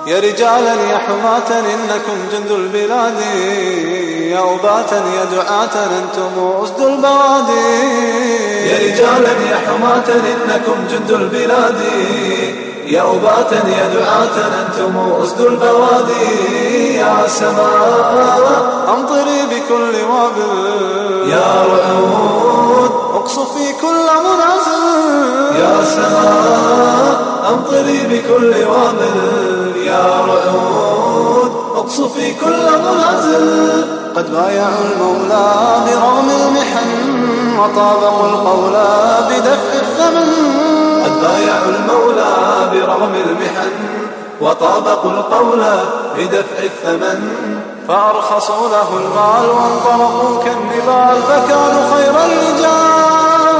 يا رجالا يا حماة إنكم جند البلاد، يا أباتا يا دعاة أنتم أسد البوادي. يا رجالا يا حماة إنكم جند البلاد، يا أباتا يا دعاة أنتم أسد البوادي. يا سماء أمطري بكل وابل، يا رعود اقصفي كل منازل. يا سماء أمطري بكل وابل، يا رعود اقصفي كل منازل. قد بايعوا المولى برغم المحن، وطابقوا القول بدفع الثمن. قد بايعوا المولى برغم المحن، وطابقوا القول بدفع الثمن. فأرخصوا له المال وانطلقوا كالنبال، فكانوا خير الرجال.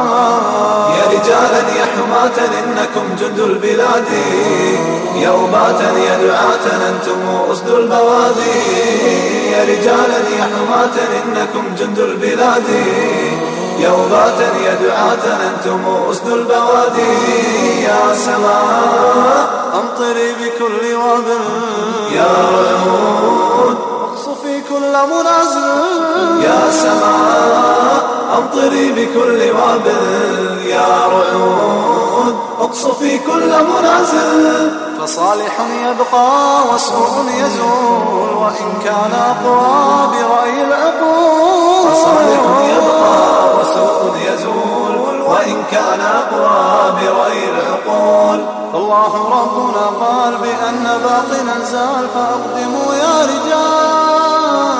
يا رجالا يا حماة إنكم جند البلاد، يا أباتا يا دعاة أنتم أسد البوادي. يا رجالا يا حماة إنكم جند البلاد، يا أباتا يا دعاة أنتم أسد البوادي. يا سماء أمطري بكل وابل، يا رعود اقصفي كل منازل. يا سماء أمطري بكل وابل، يا رعود اقصفي كل منازل. فصالح يبقى وسوء يزول، وإن كان أقوى برأي العقول. فصالح يبقى وسوء يزول، وإن كان أقوى برأي العقول. الله ربنا قال بأن باطلا زال، فأقدموا يا رجال.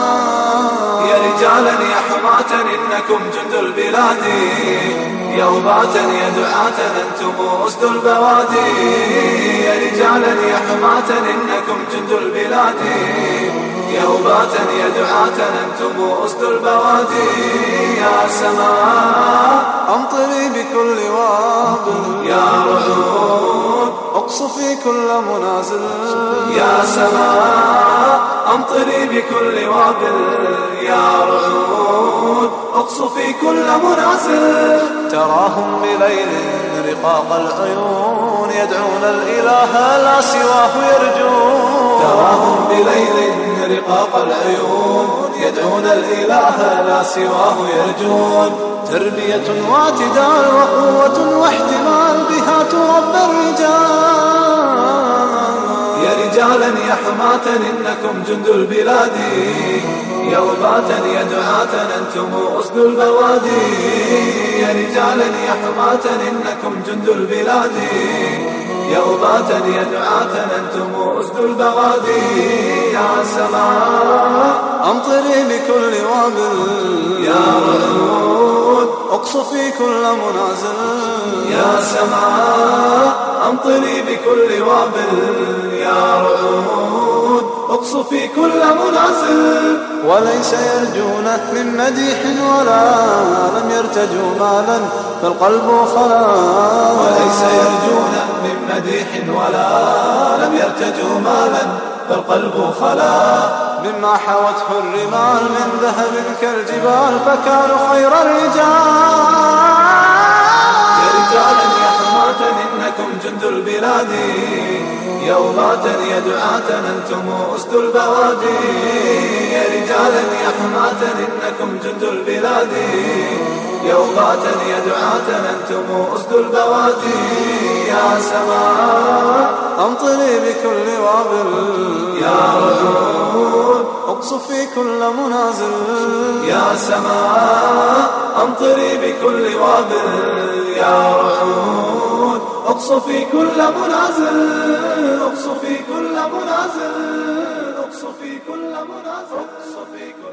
يا رجالا يا حماة إنكم جند البلاد، يا أباتا يا دعاة أنتم أسد البوادي. يا رجالا يا حماة إنكم جند البلاد، يا أباتا يا دعاة أنتم أسد البوادي. يا سماء أمطري بكل وابل، يا رعود اقصفي كل منازل. يا سماء أمطري بكل وابل، يا رعود اقصفي كل منازل. تراهم بليل رقاق العيون، يدعون الإله لا سواه يرجون. تراهم بليل رقاق العيون، يدعون الإله لا سواه يرجون. تربية واعتدال وقوة واحتمال، بها تربى الرجال. يا رجالا يا حماة إنكم جند البلاد، يا أباتا يا دعاة أنتم أسد البوادي. يا رجالا يا حماة إنكم جند البلاد، يا أباتا يا دعاة أنتم أسد البوادي. يا سماء أمطري بكل وابل، يا رعود اقصفي كل منازل. يا سماء أمطري بكل وابل، يا رعود اقصفي كل منازل. وليس يرجون من مديح ولا لم يرتجوا مالا، فالقلب خلا. وليس يرجون من مديح ولا لم يرتجوا مالا، فالقلب خلا. مما حوته الرمال من ذهب كالجبال، فكانوا خير الرجال. يا رجالا يا حماة إنكم جند البلاد، يا أباتا يا دعاة أنتم أسد البوادي. يا رجالا يا حماة إنكم جند البلاد، يا أباتا يا دعاة أنتم أسد البوادي. يا سماء أمطري بكل وابل، يا رعود اقصفي كل منازل. يا سماء أمطري بكل وابل، يا رعود اقصفي كل منازل. اقصفي كل منازل، اقصفي كل منازل، اقصفي كل